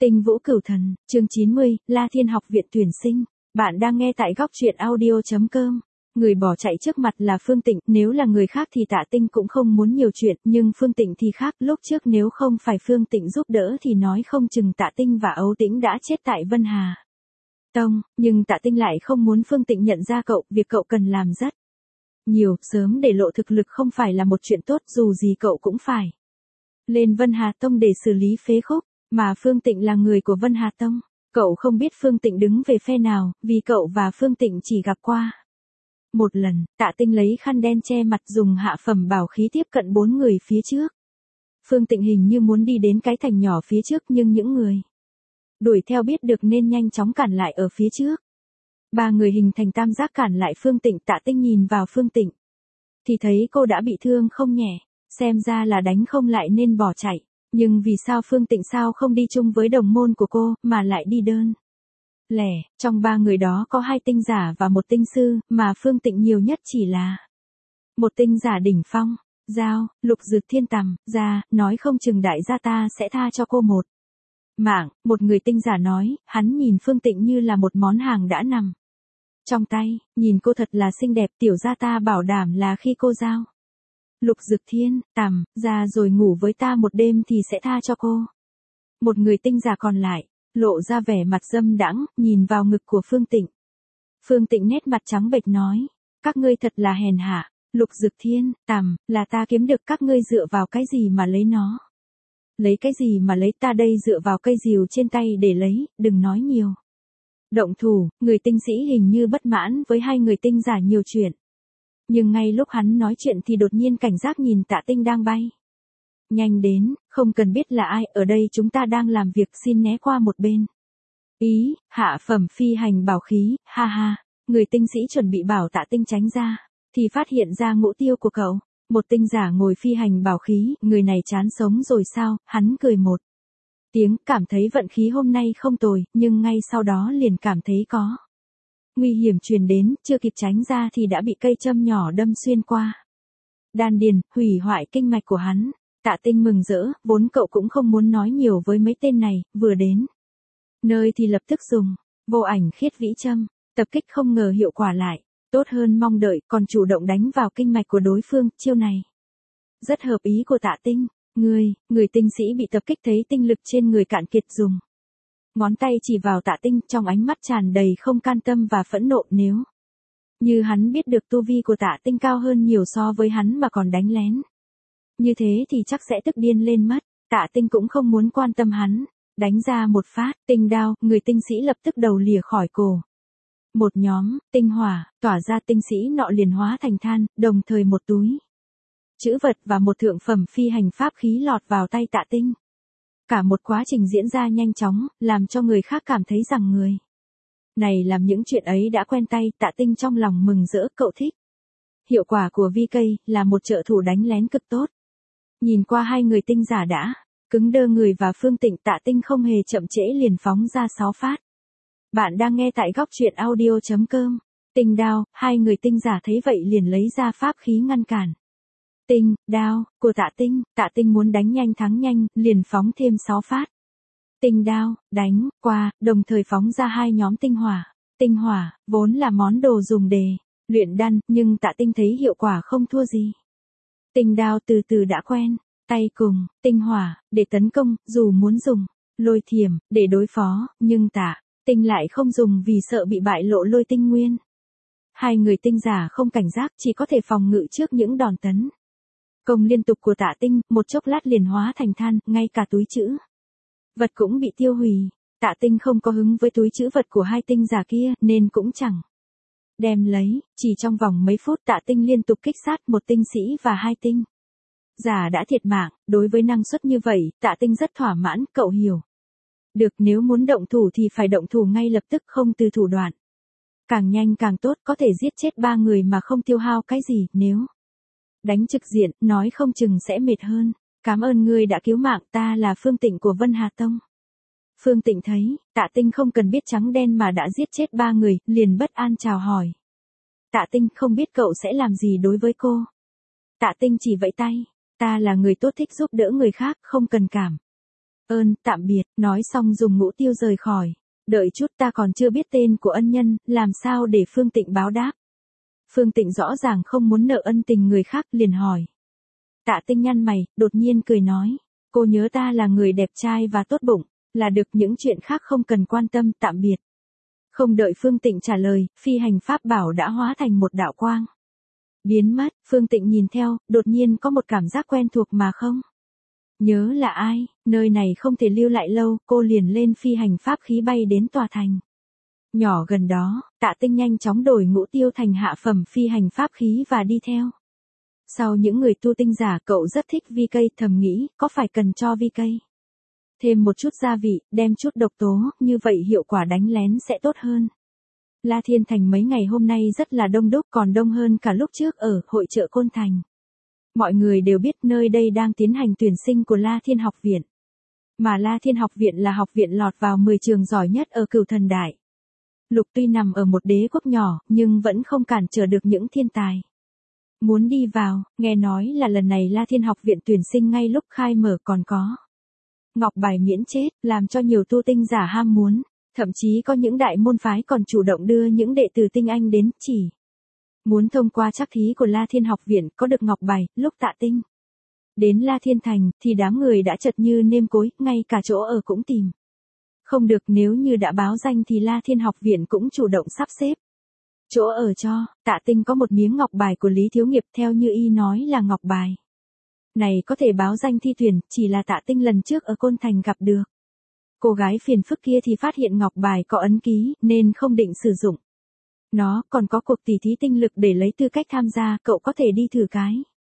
Tinh Vũ Cửu Thần, chương 90, La Thiên học viện tuyển sinh. Bạn đang nghe tại góc truyện audio.com. Người bỏ chạy trước mặt là Phương Tịnh, nếu là người khác thì Tạ Tinh cũng không muốn nhiều chuyện, nhưng Phương Tịnh thì khác, lúc trước nếu không phải Phương Tịnh giúp đỡ thì nói không chừng Tạ Tinh và Âu Tĩnh đã chết tại Vân Hà Tông, nhưng Tạ Tinh lại không muốn Phương Tịnh nhận ra cậu, việc cậu cần làm rất nhiều, sớm để lộ thực lực không phải là một chuyện tốt, dù gì cậu cũng phải lên Vân Hà Tông để xử lý phế khúc. Mà Phương Tịnh là người của Vân Hà Tông, cậu không biết Phương Tịnh đứng về phe nào, vì cậu và Phương Tịnh chỉ gặp qua một lần. Tạ Tinh lấy khăn đen che mặt, dùng hạ phẩm bảo khí tiếp cận 4 người phía trước. Phương Tịnh hình như muốn đi đến cái thành nhỏ phía trước, nhưng những người đuổi theo biết được nên nhanh chóng cản lại ở phía trước. 3 người hình thành tam giác cản lại Phương Tịnh. Tạ Tinh nhìn vào Phương Tịnh thì thấy cô đã bị thương không nhẹ, xem ra là đánh không lại nên bỏ chạy. Nhưng vì sao Phương Tịnh sao không đi chung với đồng môn của cô, mà lại đi đơn lẻ? Trong 3 người đó có 2 tinh giả và 1 tinh sư, mà Phương Tịnh nhiều nhất chỉ là một tinh giả đỉnh phong. Giao, Lục Dực Thiên Tầm ra, nói không chừng đại gia ta sẽ tha cho cô một mạng. Một người tinh giả nói, hắn nhìn Phương Tịnh như là một món hàng đã nằm trong tay, nhìn cô thật là xinh đẹp, tiểu gia ta bảo đảm là khi cô giao Lục Dực Thiên Tầm ra rồi ngủ với ta một đêm thì sẽ tha cho cô. Một người tinh giả còn lại lộ ra vẻ mặt dâm đãng, nhìn vào ngực của Phương Tịnh. Phương Tịnh nét mặt trắng bệch nói, các ngươi thật là hèn hạ. Lục Dực Thiên Tầm, là ta kiếm được, các ngươi dựa vào cái gì mà lấy nó? Lấy cái gì mà lấy? Ta đây dựa vào cây rìu trên tay để lấy, đừng nói nhiều. Động thủ. Người tinh sĩ hình như bất mãn với 2 người tinh giả nhiều chuyện. Nhưng ngay lúc hắn nói chuyện thì đột nhiên cảnh giác nhìn Tạ Tinh đang bay nhanh đến, không cần biết là ai, ở đây chúng ta đang làm việc, xin né qua một bên. Ý, hạ phẩm phi hành bảo khí, ha ha. Người tinh sĩ chuẩn bị bảo Tạ Tinh tránh ra, thì phát hiện ra mục tiêu của cậu. Một tinh giả ngồi phi hành bảo khí, người này chán sống rồi sao? Hắn cười một tiếng, cảm thấy vận khí hôm nay không tồi, nhưng ngay sau đó liền cảm thấy có nguy hiểm truyền đến, chưa kịp tránh ra thì đã bị cây châm nhỏ đâm xuyên qua đan điền, hủy hoại kinh mạch của hắn. Tạ Tinh mừng rỡ, vốn cậu cũng không muốn nói nhiều với mấy tên này, vừa đến nơi thì lập tức dùng vô ảnh khiết vĩ châm tập kích, không ngờ hiệu quả lại tốt hơn mong đợi, còn chủ động đánh vào kinh mạch của đối phương. Chiêu này rất hợp ý của Tạ Tinh. Người tinh sĩ bị tập kích thấy tinh lực trên người cạn kiệt, dùng ngón tay chỉ vào Tạ Tinh, trong ánh mắt tràn đầy không can tâm và phẫn nộ. Nếu như hắn biết được tu vi của Tạ Tinh cao hơn nhiều so với hắn mà còn đánh lén như thế thì chắc sẽ tức điên lên mất. Tạ Tinh cũng không muốn quan tâm hắn, đánh ra một phát tinh đao, người tinh sĩ lập tức đầu lìa khỏi cổ. Một nhóm tinh hỏa tỏa ra, tinh sĩ nọ liền hóa thành than, đồng thời một túi trữ vật và một thượng phẩm phi hành pháp khí lọt vào tay Tạ Tinh. Cả một quá trình diễn ra nhanh chóng, làm cho người khác cảm thấy rằng người này làm những chuyện ấy đã quen tay. Tạ Tinh trong lòng mừng rỡ, cậu thích hiệu quả của VK, là một trợ thủ đánh lén cực tốt. Nhìn qua 2 người tinh giả đã cứng đơ người và Phương Tịnh, Tạ Tinh không hề chậm trễ liền phóng ra 6 phát. Bạn đang nghe tại góc truyện audio.com. Tinh đao, 2 người tinh giả thấy vậy liền lấy ra pháp khí ngăn cản tinh đao của Tạ Tinh. Tạ Tinh muốn đánh nhanh thắng nhanh, liền phóng thêm 6 phát tinh đao đánh qua, đồng thời phóng ra 2 nhóm tinh hỏa. Tinh hỏa vốn là món đồ dùng để luyện đan, nhưng Tạ Tinh thấy hiệu quả không thua gì tinh đao, từ từ đã quen tay cùng tinh hỏa để tấn công. Dù muốn dùng lôi thiểm để đối phó, nhưng Tạ Tinh lại không dùng vì sợ bị bại lộ lôi tinh nguyên. 2 người tinh giả không cảnh giác, chỉ có thể phòng ngự trước những đòn tấn công liên tục của Tạ Tinh. Một chốc lát liền hóa thành than, ngay cả túi trữ vật cũng bị tiêu hủy. Tạ Tinh không có hứng với túi trữ vật của 2 tinh giả kia, nên cũng chẳng đem lấy. Chỉ trong vòng mấy phút Tạ Tinh liên tục kích sát một tinh sĩ và 2 tinh giả đã thiệt mạng. Đối với năng suất như vậy, Tạ Tinh rất thỏa mãn. Cậu hiểu được, nếu muốn động thủ thì phải động thủ ngay lập tức, không từ thủ đoạn càng nhanh càng tốt, có thể giết chết 3 người mà không tiêu hao cái gì. Nếu đánh trực diện, nói không chừng sẽ mệt hơn. Cảm ơn ngươi đã cứu mạng, ta là Phương Tịnh của Vân Hà Tông. Phương Tịnh thấy Tạ Tinh không cần biết trắng đen mà đã giết chết 3 người, liền bất an chào hỏi. Tạ Tinh, không biết cậu sẽ làm gì đối với cô? Tạ Tinh chỉ vẫy tay, ta là người tốt, thích giúp đỡ người khác, không cần cảm Tạm biệt, nói xong dùng ngũ tiêu rời khỏi. Đợi chút, ta còn chưa biết tên của ân nhân, làm sao để Phương Tịnh báo đáp. Phương Tịnh rõ ràng không muốn nợ ân tình người khác, liền hỏi. Tạ Tinh nhăn mày, đột nhiên cười nói. Cô nhớ ta là người đẹp trai và tốt bụng, là được, những chuyện khác không cần quan tâm, tạm biệt. Không đợi Phương Tịnh trả lời, phi hành pháp bảo đã hóa thành một đạo quang. Biến mất, Phương Tịnh nhìn theo, đột nhiên có một cảm giác quen thuộc mà không nhớ là ai, nơi này không thể lưu lại lâu, cô liền lên phi hành pháp khí bay đến tòa thành nhỏ gần đó. Tạ Tinh nhanh chóng đổi ngũ tiêu thành hạ phẩm phi hành pháp khí và đi theo. Sau những người tu tinh giả, cậu rất thích vi cây, thầm nghĩ, có phải cần cho vi cây thêm một chút gia vị, đem chút độc tố, như vậy hiệu quả đánh lén sẽ tốt hơn. La Thiên Thành mấy ngày hôm nay rất là đông đúc, còn đông hơn cả lúc trước ở hội chợ Côn Thành. Mọi người đều biết nơi đây đang tiến hành tuyển sinh của La Thiên học viện. Mà La Thiên học viện là học viện lọt vào 10 trường giỏi nhất ở Cửu Thần Đại Lục, tuy nằm ở một đế quốc nhỏ, nhưng vẫn không cản trở được những thiên tài muốn đi vào. Nghe nói là lần này La Thiên học viện tuyển sinh ngay lúc khai mở còn có ngọc bài miễn chết, làm cho nhiều tu tinh giả ham muốn. Thậm chí có những đại môn phái còn chủ động đưa những đệ tử tinh anh đến, chỉ muốn thông qua trắc thí của La Thiên học viện có được ngọc bài. Lúc Tạ Tinh đến La Thiên Thành thì đám người đã chật như nêm cối, ngay cả chỗ ở cũng tìm không được. Nếu như đã báo danh thì La Thiên học viện cũng chủ động sắp xếp chỗ ở cho. Tạ Tinh có một miếng ngọc bài của Lý Thiếu Nghiệp, theo như y nói là ngọc bài này có thể báo danh thi tuyển, chỉ là Tạ Tinh lần trước ở Côn Thành gặp được cô gái phiền phức kia thì phát hiện ngọc bài có ấn ký, nên không định sử dụng nó, còn có cuộc tỉ thí tinh lực để lấy tư cách tham gia, cậu có thể đi thử cái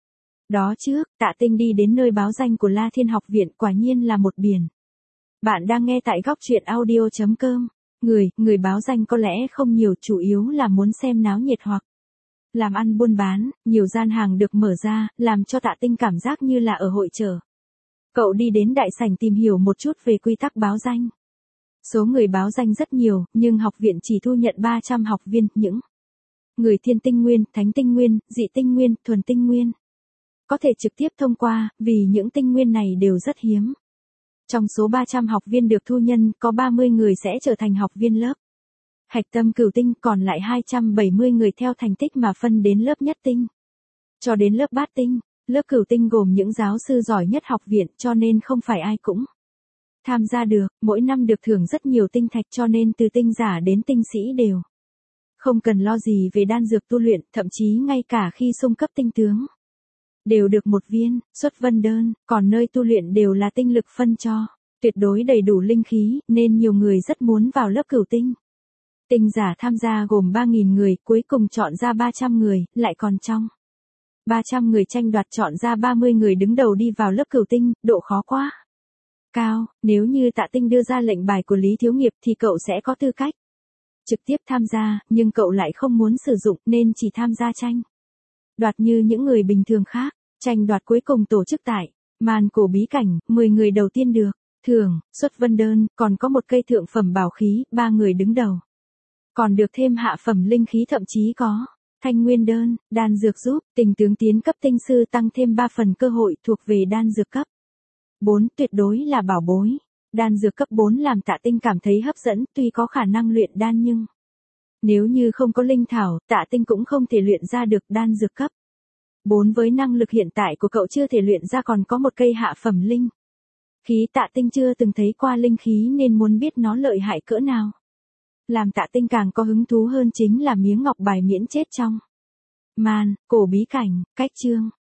đó trước. Tạ Tinh đi đến nơi báo danh của La Thiên học viện, quả nhiên là một biển. Bạn đang nghe tại góc truyện audio.com. Người báo danh có lẽ không nhiều, chủ yếu là muốn xem náo nhiệt hoặc làm ăn buôn bán. Nhiều gian hàng được mở ra, làm cho Tạ Tinh cảm giác như là ở hội chợ. Cậu đi đến đại sảnh tìm hiểu một chút về quy tắc báo danh. Số người báo danh rất nhiều, nhưng học viện chỉ thu nhận 300 học viên, những người thiên tinh nguyên, thánh tinh nguyên, dị tinh nguyên, thuần tinh nguyên có thể trực tiếp thông qua, vì những tinh nguyên này đều rất hiếm. Trong số 300 học viên được thu nhân, có 30 người sẽ trở thành học viên lớp Hạch Tâm Cửu Tinh, còn lại 270 người theo thành tích mà phân đến lớp Nhất Tinh cho đến lớp Bát Tinh. Lớp Cửu Tinh gồm những giáo sư giỏi nhất học viện, cho nên không phải ai cũng tham gia được. Mỗi năm được thưởng rất nhiều tinh thạch, cho nên từ tinh giả đến tinh sĩ đều không cần lo gì về đan dược tu luyện, thậm chí ngay cả khi xung cấp tinh tướng đều được một viên xuất vân đơn, còn nơi tu luyện đều là tinh lực phân cho, tuyệt đối đầy đủ linh khí, nên nhiều người rất muốn vào lớp Cửu Tinh. Tinh giả tham gia gồm 3.000 người, cuối cùng chọn ra 300 người, lại còn trong 300 người tranh đoạt chọn ra 30 người đứng đầu đi vào lớp Cửu Tinh, độ khó quá cao. Nếu như Tạ Tinh đưa ra lệnh bài của Lý Thiếu Nghiệp thì cậu sẽ có tư cách trực tiếp tham gia, nhưng cậu lại không muốn sử dụng nên chỉ tham gia tranh đoạt như những người bình thường khác. Tranh đoạt cuối cùng tổ chức tại Màn Cổ Bí Cảnh, 10 người đầu tiên được thưởng xuất vân đơn, còn có một cây thượng phẩm bảo khí, 3 người đứng đầu còn được thêm hạ phẩm linh khí, thậm chí có thanh nguyên đơn, đan dược giúp tình tướng tiến cấp tinh sư tăng thêm 3 phần cơ hội thuộc về đan dược cấp 4, tuyệt đối là bảo bối. Đan dược cấp 4 làm Tạ Tinh cảm thấy hấp dẫn, tuy có khả năng luyện đan nhưng nếu như không có linh thảo, Tạ Tinh cũng không thể luyện ra được đan dược cấp 4 với năng lực hiện tại của cậu chưa thể luyện ra, còn có một cây hạ phẩm linh khí. Tạ Tinh chưa từng thấy qua linh khí nên muốn biết nó lợi hại cỡ nào. Làm Tạ Tinh càng có hứng thú hơn chính là miếng ngọc bài miễn chết trong Màn Cổ Bí Cảnh. Cách chương